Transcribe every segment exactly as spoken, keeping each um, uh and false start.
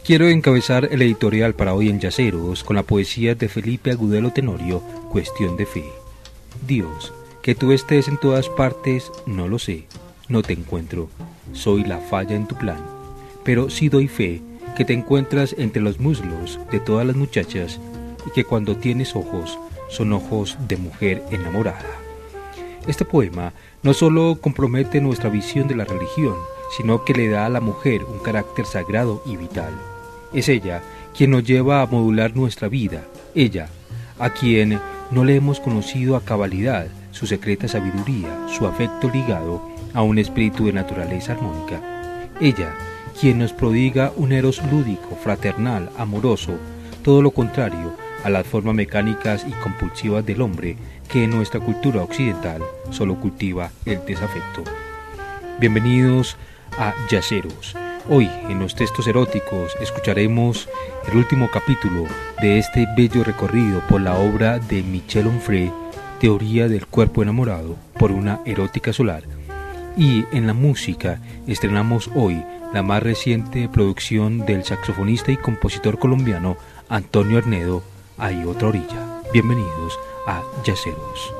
Quiero encabezar el editorial para hoy en Yaceros con la poesía de Felipe Agudelo Tenorio, Cuestión de Fe. Dios, que tú estés en todas partes, no lo sé, no te encuentro, soy la falla en tu plan, pero sí doy fe que te encuentras entre los muslos de todas las muchachas y que cuando tienes ojos, son ojos de mujer enamorada. Este poema no solo compromete nuestra visión de la religión, sino que le da a la mujer un carácter sagrado y vital. Es ella quien nos lleva a modular nuestra vida, ella, a quien no le hemos conocido a cabalidad su secreta sabiduría, su afecto ligado a un espíritu de naturaleza armónica. Ella, quien nos prodiga un eros lúdico, fraternal, amoroso, todo lo contrario a las formas mecánicas y compulsivas del hombre que en nuestra cultura occidental solo cultiva el desafecto. Bienvenidos a Yaceros. Hoy en los textos eróticos escucharemos el último capítulo de este bello recorrido por la obra de Michel Onfray, Teoría del cuerpo enamorado por una erótica solar. Y en la música estrenamos hoy la más reciente producción del saxofonista y compositor colombiano Antonio Arnedo, Hay otra orilla. Bienvenidos a Yaceros.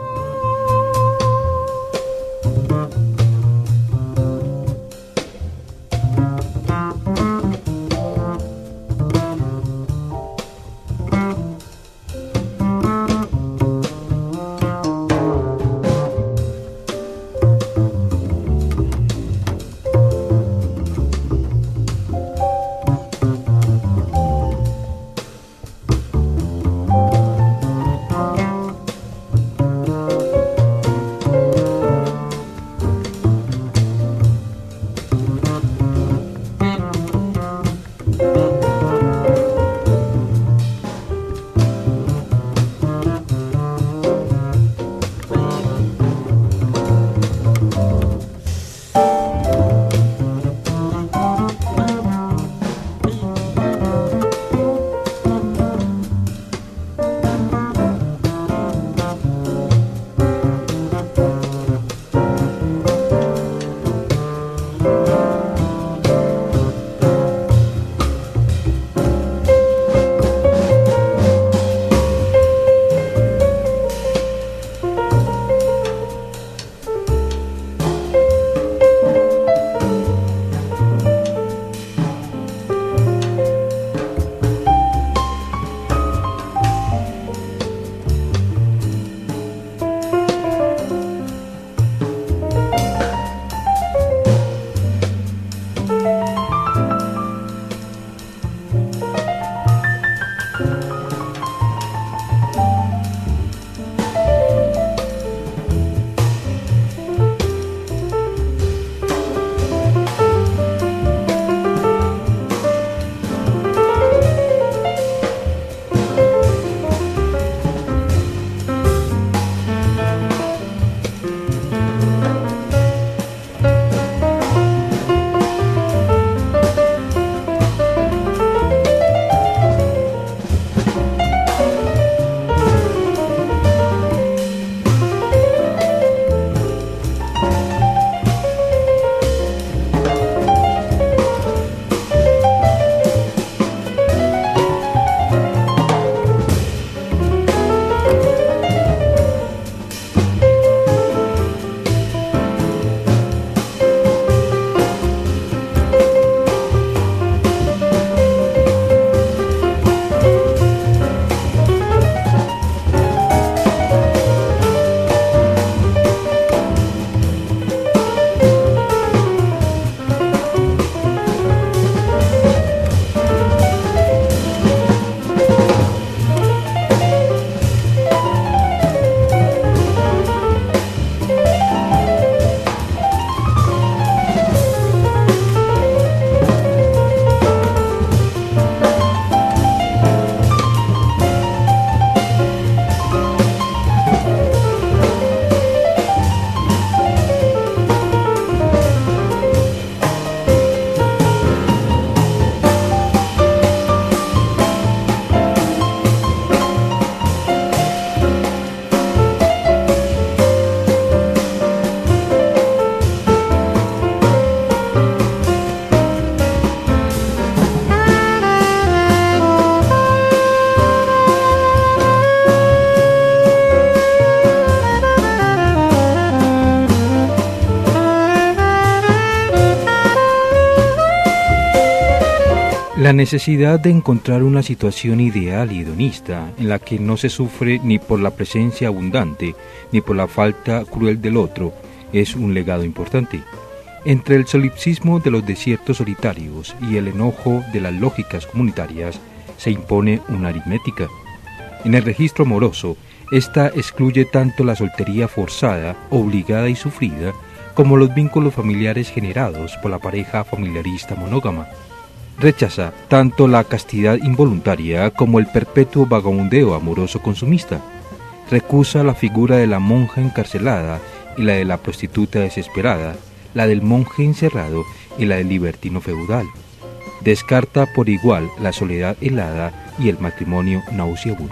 La necesidad de encontrar una situación ideal y hedonista en la que no se sufre ni por la presencia abundante ni por la falta cruel del otro es un legado importante. Entre el solipsismo de los desiertos solitarios y el enojo de las lógicas comunitarias se impone una aritmética. En el registro amoroso, esta excluye tanto la soltería forzada, obligada y sufrida, como los vínculos familiares generados por la pareja familiarista monógama. Rechaza tanto la castidad involuntaria como el perpetuo vagabundeo amoroso consumista. Recusa la figura de la monja encarcelada y la de la prostituta desesperada, la del monje encerrado y la del libertino feudal. Descarta por igual la soledad helada y el matrimonio nauseabundo.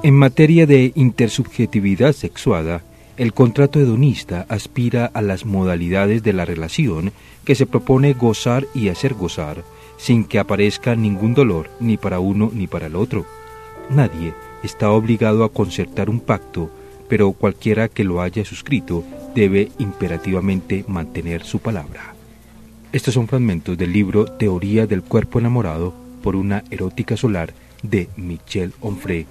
En materia de intersubjetividad sexuada, el contrato hedonista aspira a las modalidades de la relación que se propone gozar y hacer gozar, sin que aparezca ningún dolor ni para uno ni para el otro. Nadie está obligado a concertar un pacto, pero cualquiera que lo haya suscrito debe imperativamente mantener su palabra. Estos son fragmentos del libro Teoría del cuerpo enamorado por una erótica solar de Michel Onfray.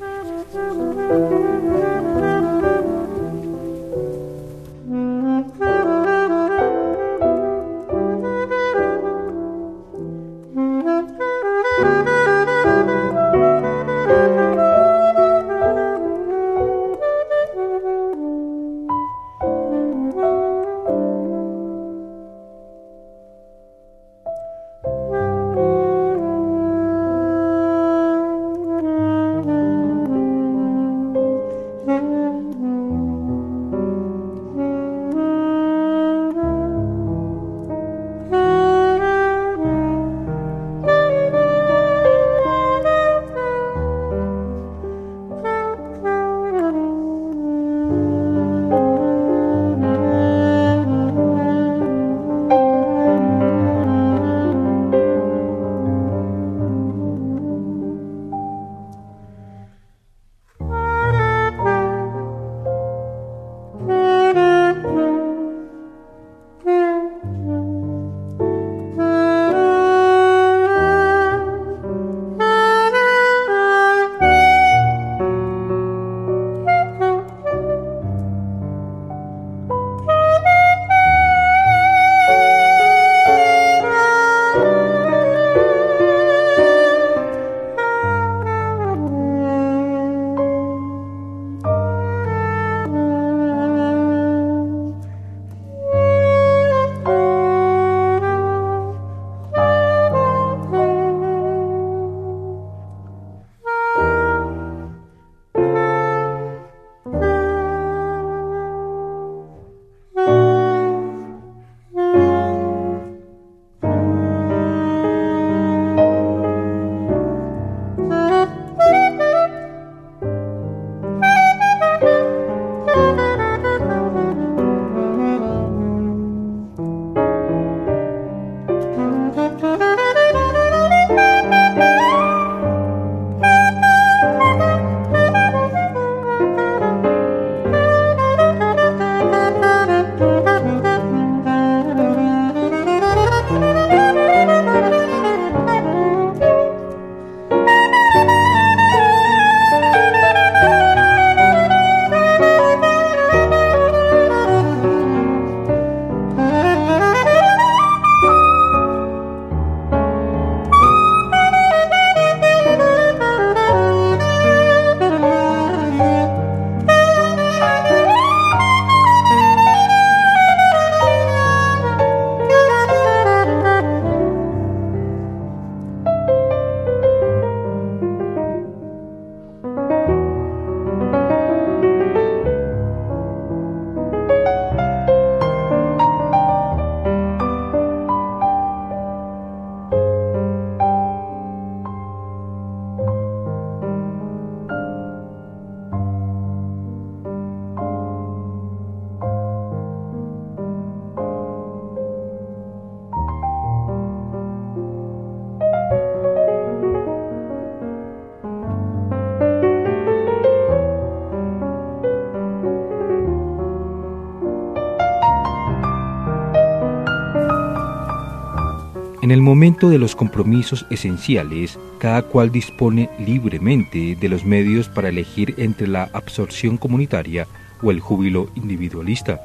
En el momento de los compromisos esenciales, cada cual dispone libremente de los medios para elegir entre la absorción comunitaria o el júbilo individualista.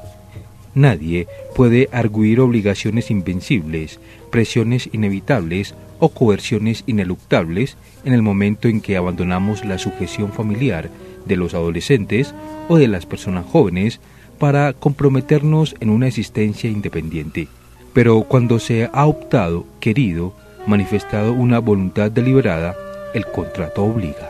Nadie puede arguir obligaciones invencibles, presiones inevitables o coerciones ineluctables en el momento en que abandonamos la sujeción familiar de los adolescentes o de las personas jóvenes para comprometernos en una existencia independiente. Pero cuando se ha optado, querido, manifestado una voluntad deliberada, el contrato obliga.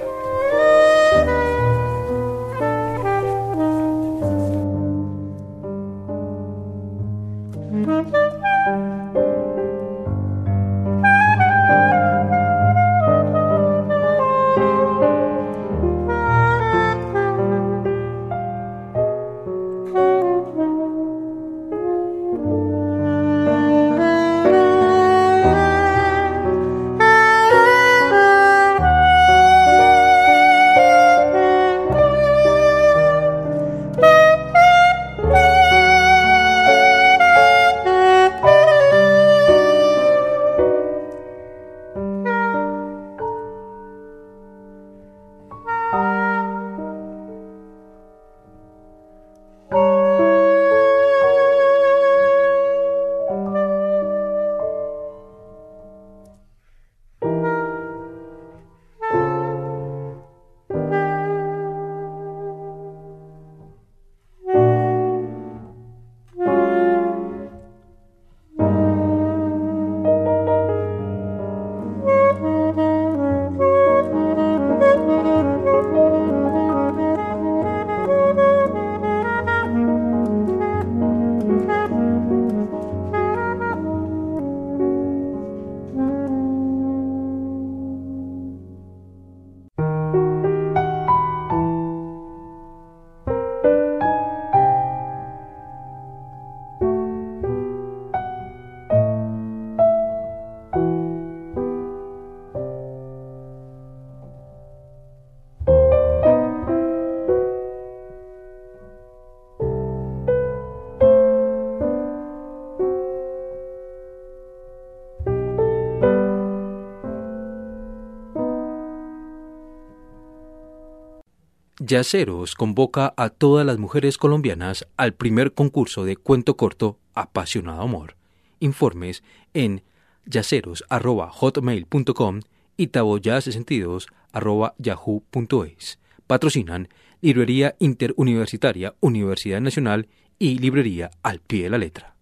Yaceros convoca a todas las mujeres colombianas al primer concurso de cuento corto Apasionado Amor. Informes en yaceros arroba hotmail punto com y taboya sesenta y dos arroba yahoo punto es. Patrocinan Librería Interuniversitaria Universidad Nacional y Librería Al Pie de la Letra.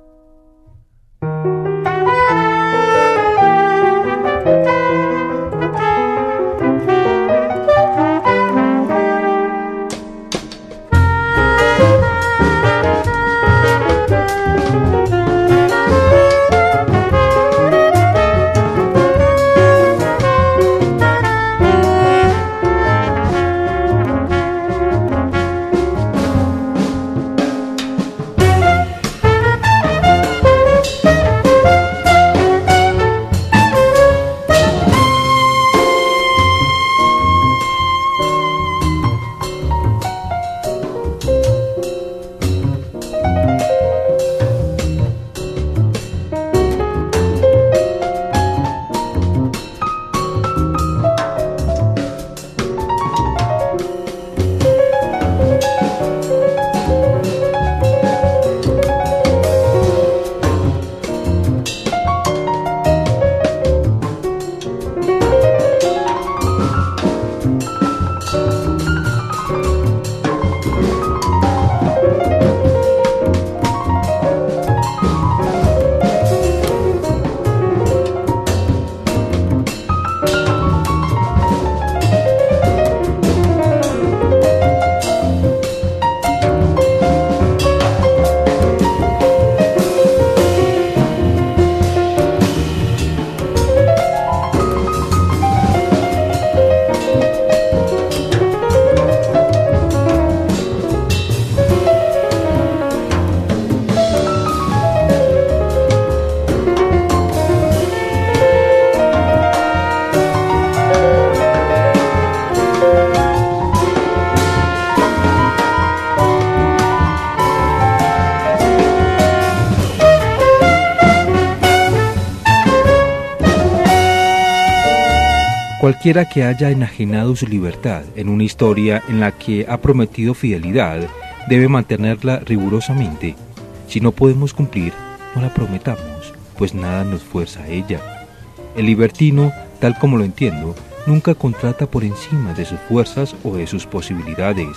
Cualquiera que haya enajenado su libertad en una historia en la que ha prometido fidelidad debe mantenerla rigurosamente. Si no podemos cumplir, no la prometamos, pues nada nos fuerza a ella. El libertino, tal como lo entiendo, nunca contrata por encima de sus fuerzas o de sus posibilidades.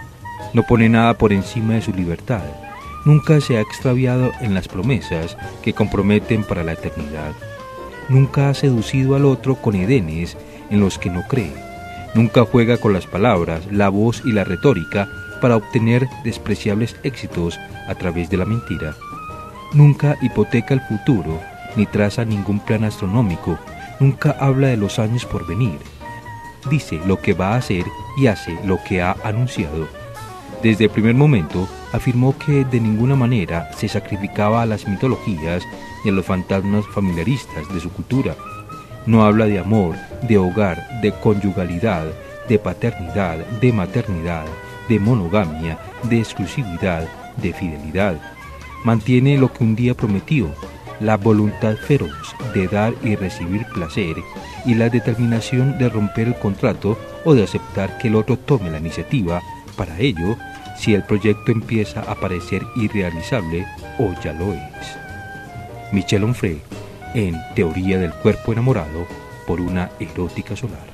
No pone nada por encima de su libertad. Nunca se ha extraviado en las promesas que comprometen para la eternidad. Nunca ha seducido al otro con edenes en los que no cree. Nunca juega con las palabras, la voz y la retórica para obtener despreciables éxitos a través de la mentira. Nunca hipoteca el futuro, ni traza ningún plan astronómico. Nunca habla de los años por venir. Dice lo que va a hacer y hace lo que ha anunciado. Desde el primer momento afirmó que de ninguna manera se sacrificaba a las mitologías y a los fantasmas familiaristas de su cultura. No habla de amor, de hogar, de conyugalidad, de paternidad, de maternidad, de monogamia, de exclusividad, de fidelidad. Mantiene lo que un día prometió, la voluntad feroz de dar y recibir placer y la determinación de romper el contrato o de aceptar que el otro tome la iniciativa para ello, si el proyecto empieza a parecer irrealizable o ya lo es. Michel Onfray, en Teoría del Cuerpo Enamorado por una erótica solar.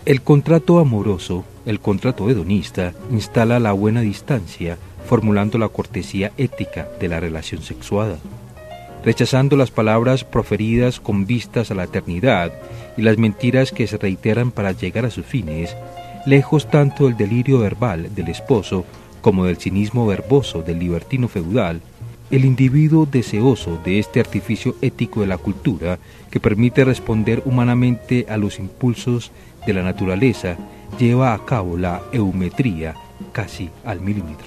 El contrato amoroso, el contrato hedonista, instala la buena distancia, formulando la cortesía ética de la relación sexuada, rechazando las palabras proferidas con vistas a la eternidad y las mentiras que se reiteran para llegar a sus fines, lejos tanto del delirio verbal del esposo como del cinismo verboso del libertino feudal. El individuo deseoso de este artificio ético de la cultura que permite responder humanamente a los impulsos de la naturaleza lleva a cabo la eumetría casi al milímetro.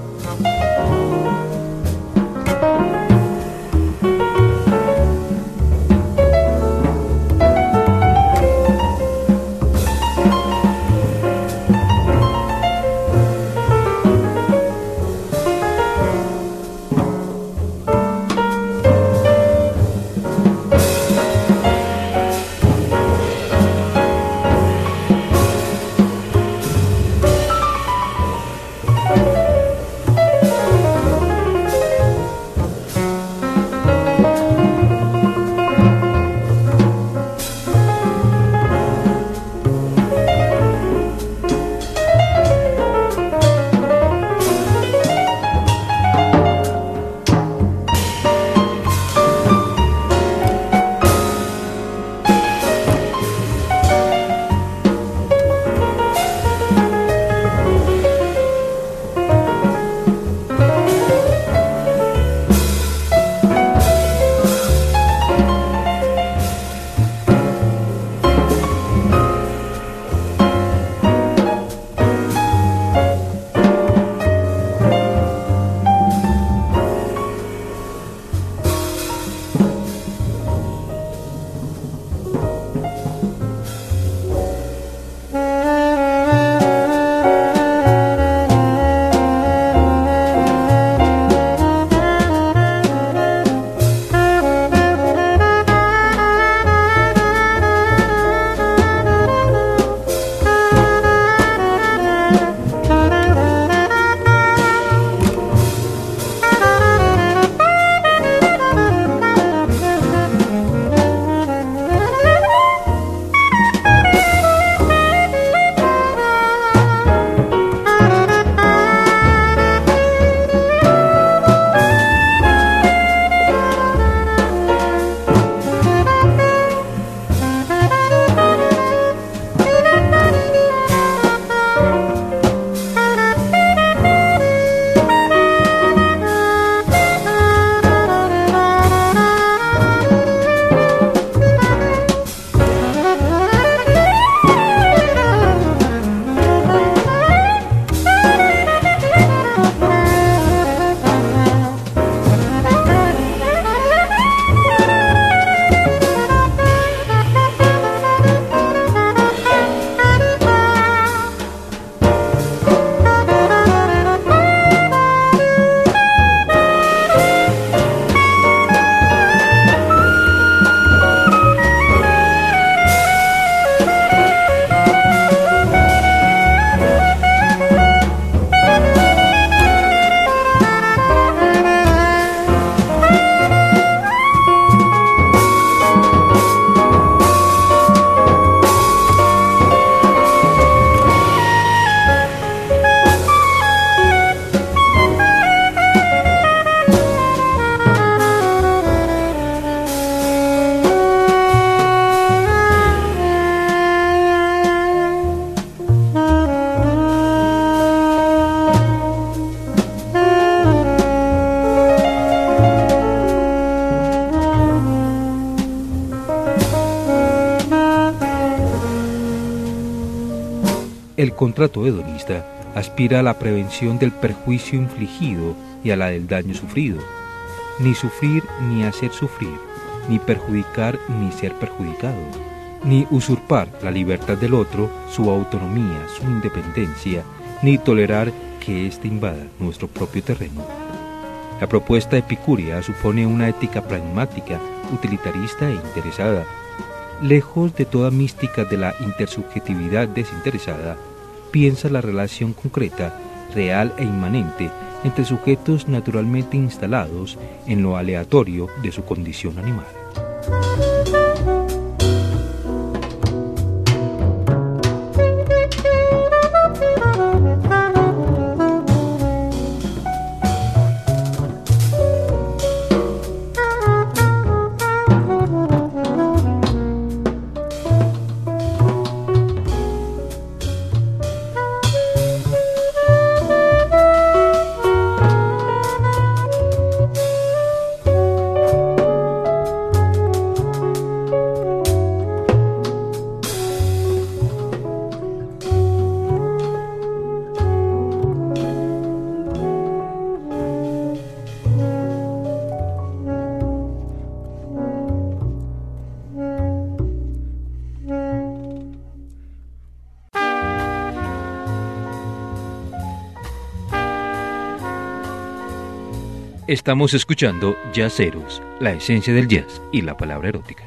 El contrato hedonista aspira a la prevención del perjuicio infligido y a la del daño sufrido. Ni sufrir ni hacer sufrir, ni perjudicar ni ser perjudicado, ni usurpar la libertad del otro, su autonomía, su independencia, ni tolerar que éste invada nuestro propio terreno. La propuesta epicúrea supone una ética pragmática, utilitarista e interesada. Lejos de toda mística de la intersubjetividad desinteresada, piensa la relación concreta, real e inmanente entre sujetos naturalmente instalados en lo aleatorio de su condición animal. Estamos escuchando Jazzeros, la esencia del jazz y la palabra erótica.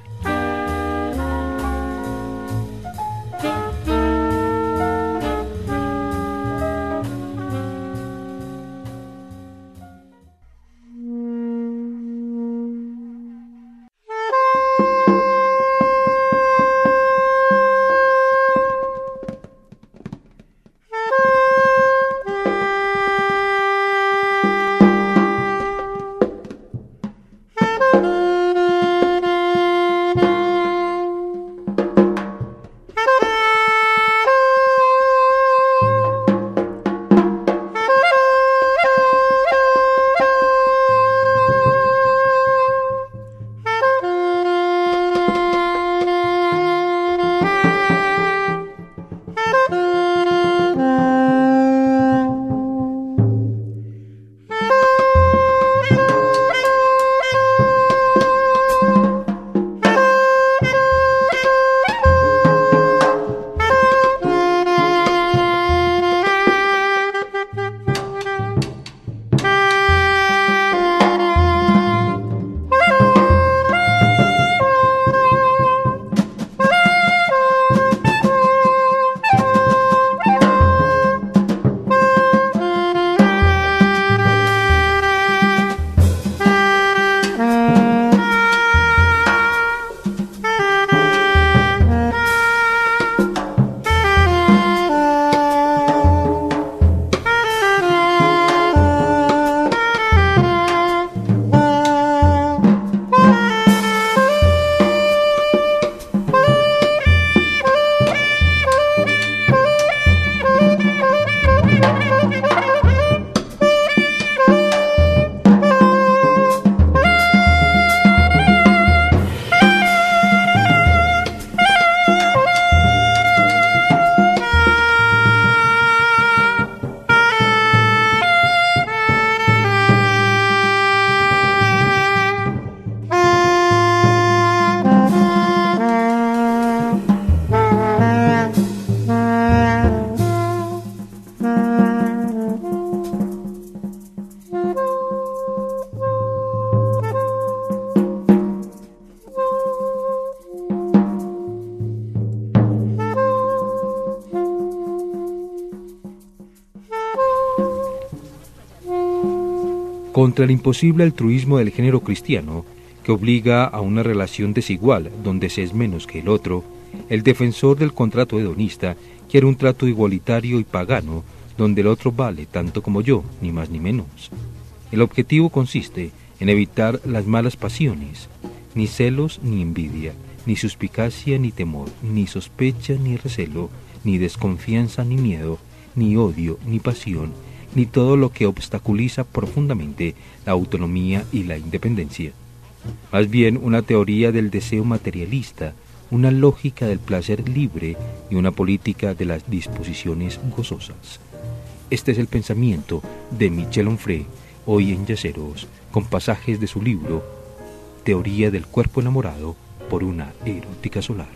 Contra el imposible altruismo del género cristiano, que obliga a una relación desigual donde se es menos que el otro, el defensor del contrato hedonista quiere un trato igualitario y pagano donde el otro vale tanto como yo, ni más ni menos. El objetivo consiste en evitar las malas pasiones, ni celos ni envidia, ni suspicacia ni temor, ni sospecha ni recelo, ni desconfianza ni miedo, ni odio ni pasión, ni todo lo que obstaculiza profundamente la autonomía y la independencia. Más bien una teoría del deseo materialista, una lógica del placer libre y una política de las disposiciones gozosas. Este es el pensamiento de Michel Onfray, hoy en Jazzeros, con pasajes de su libro Teoría del cuerpo enamorado por una erótica solar.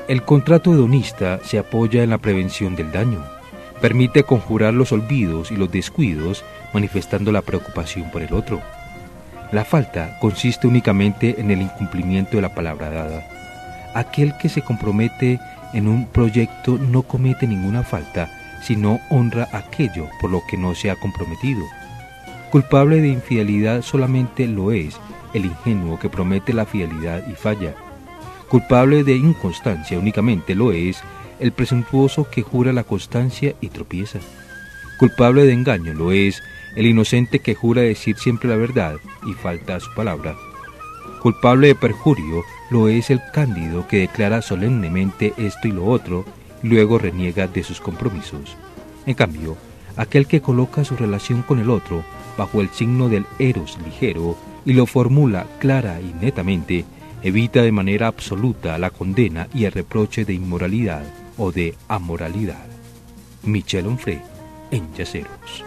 El contrato hedonista se apoya en la prevención del daño. Permite conjurar los olvidos y los descuidos, manifestando la preocupación por el otro. La falta consiste únicamente en el incumplimiento de la palabra dada. Aquel que se compromete en un proyecto no comete ninguna falta, sino honra aquello por lo que no se ha comprometido. Culpable de infidelidad solamente lo es el ingenuo que promete la fidelidad y falla. Culpable de inconstancia únicamente lo es el presuntuoso que jura la constancia y tropieza. Culpable de engaño lo es el inocente que jura decir siempre la verdad y falta a su palabra. Culpable de perjurio lo es el cándido que declara solemnemente esto y lo otro y luego reniega de sus compromisos. En cambio, aquel que coloca su relación con el otro bajo el signo del eros ligero y lo formula clara y netamente, evita de manera absoluta la condena y el reproche de inmoralidad o de amoralidad. Michel Onfray, en Yaceros.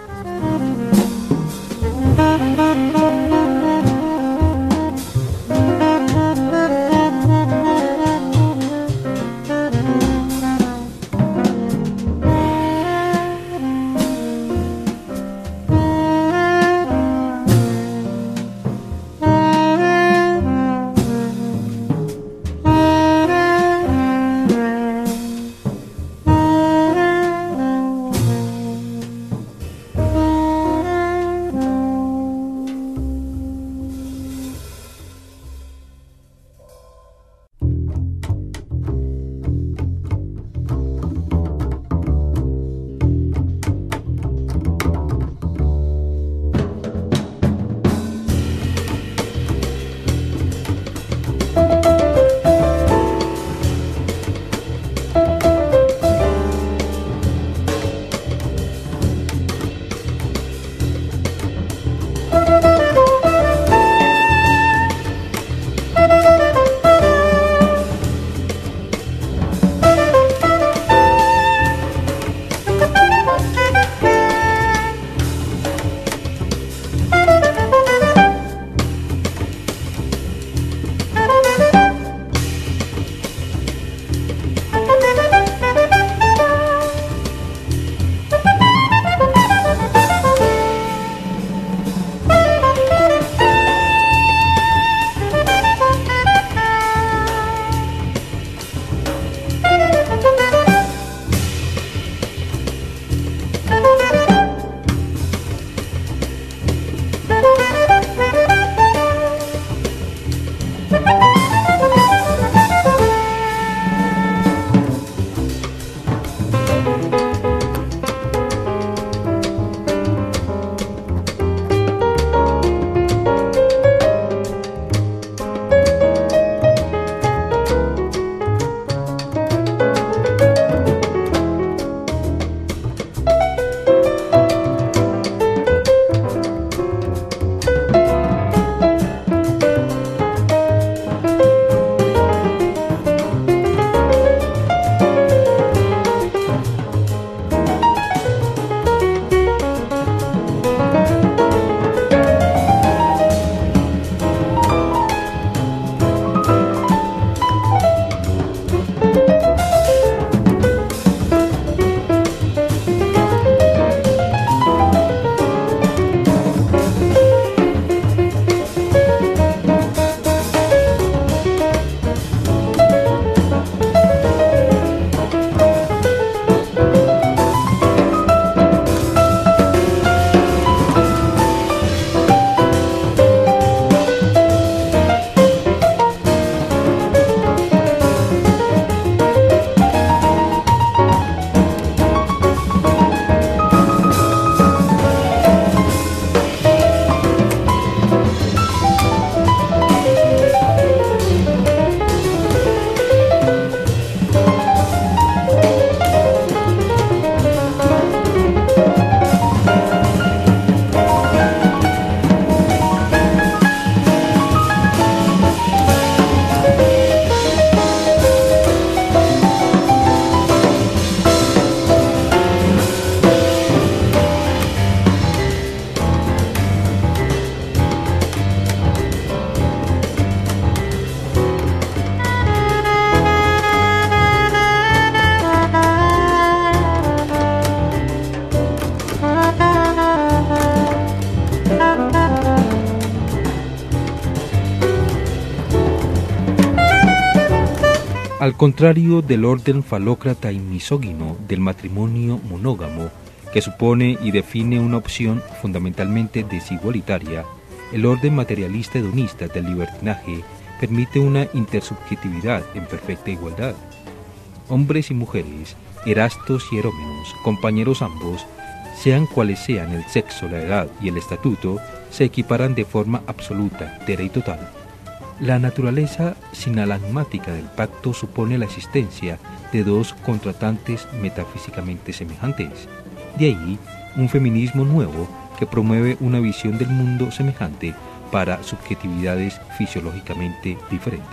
Al contrario del orden falócrata y misógino del matrimonio monógamo, que supone y define una opción fundamentalmente desigualitaria, el orden materialista hedonista del libertinaje permite una intersubjetividad en perfecta igualdad. Hombres y mujeres, erastos y erómenos, compañeros ambos, sean cuales sean el sexo, la edad y el estatuto, se equiparan de forma absoluta, entera y total. La naturaleza sinalagmática del pacto supone la existencia de dos contratantes metafísicamente semejantes. De ahí un feminismo nuevo que promueve una visión del mundo semejante para subjetividades fisiológicamente diferentes.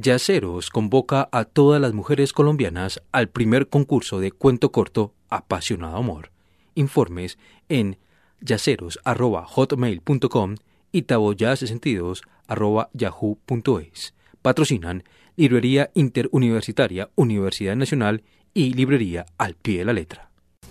Yaceros convoca a todas las mujeres colombianas al primer concurso de cuento corto Apasionado Amor. Informes en yaceros arroba hotmail punto com y taboya sesenta y dos arroba yahoo punto es. Patrocinan Librería Interuniversitaria Universidad Nacional y Librería Al Pie de la Letra.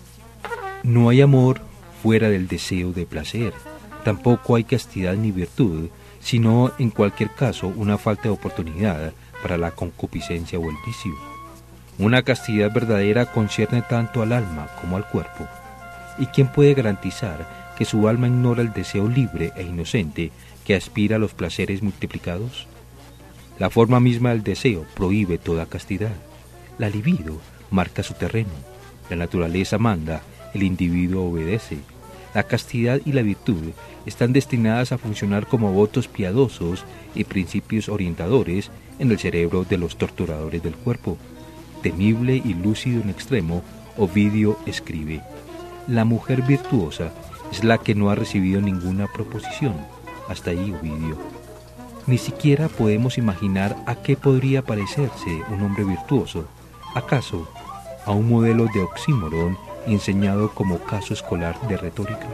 No hay amor fuera del deseo de placer. Tampoco hay castidad ni virtud, sino en cualquier caso una falta de oportunidad para la concupiscencia o el vicio. Una castidad verdadera concierne tanto al alma como al cuerpo. ¿Y quién puede garantizar que su alma ignora el deseo libre e inocente que aspira a los placeres multiplicados? La forma misma del deseo prohíbe toda castidad. La libido marca su terreno. La naturaleza manda, el individuo obedece. La castidad y la virtud están destinadas a funcionar como votos piadosos y principios orientadores en el cerebro de los torturadores del cuerpo. Temible y lúcido en extremo, Ovidio escribe: la mujer virtuosa es la que no ha recibido ninguna proposición. Hasta ahí, Ovidio. Ni siquiera podemos imaginar a qué podría parecerse un hombre virtuoso. ¿Acaso a un modelo de oxímoron enseñado como caso escolar de retórica?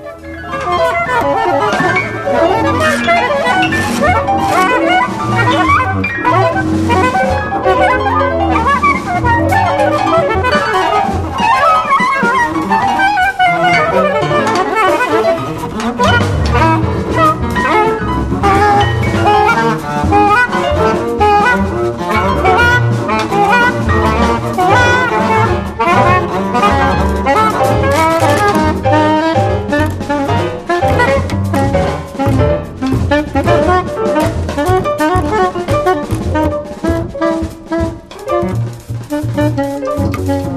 Thank you.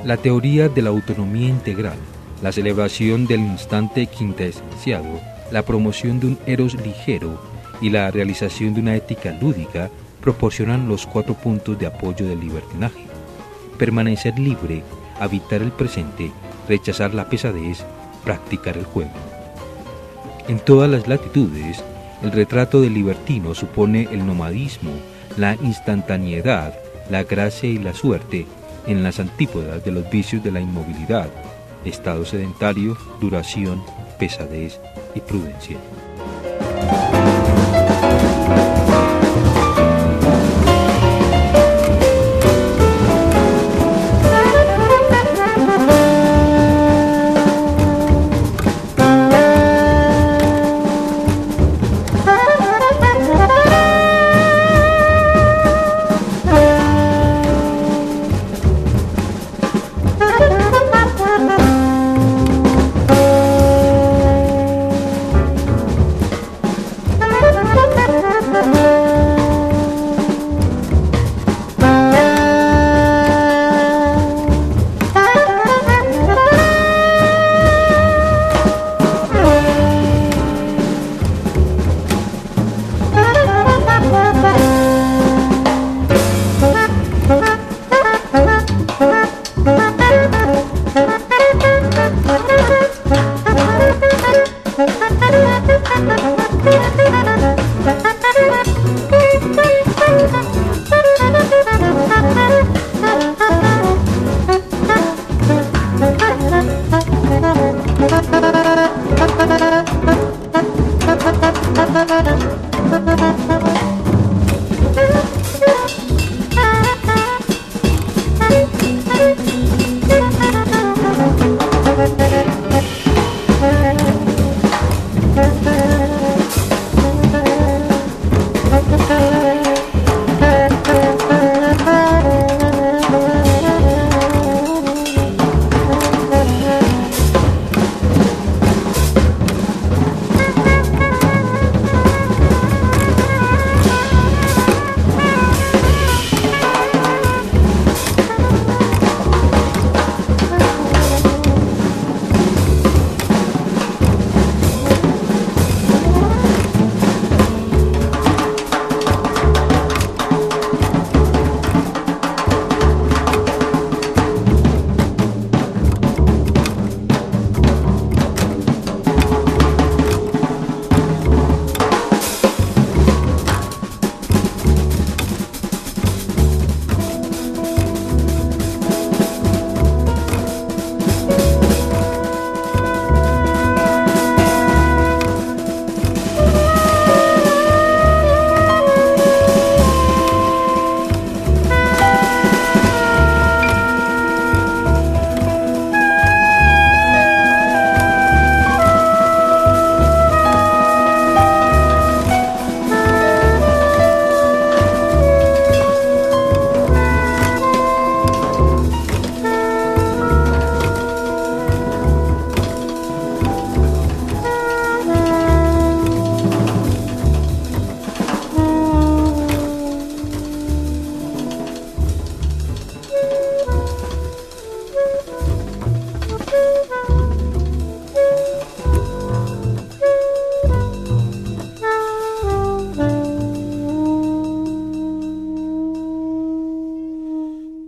La teoría de la autonomía integral, la celebración del instante quintesenciado, la promoción de un eros ligero y la realización de una ética lúdica proporcionan los cuatro puntos de apoyo del libertinaje. Permanecer libre, habitar el presente, rechazar la pesadez, practicar el juego. En todas las latitudes, el retrato del libertino supone el nomadismo, la instantaneidad, la gracia y la suerte, en las antípodas de los vicios de la inmovilidad, estado sedentario, duración, pesadez y prudencia.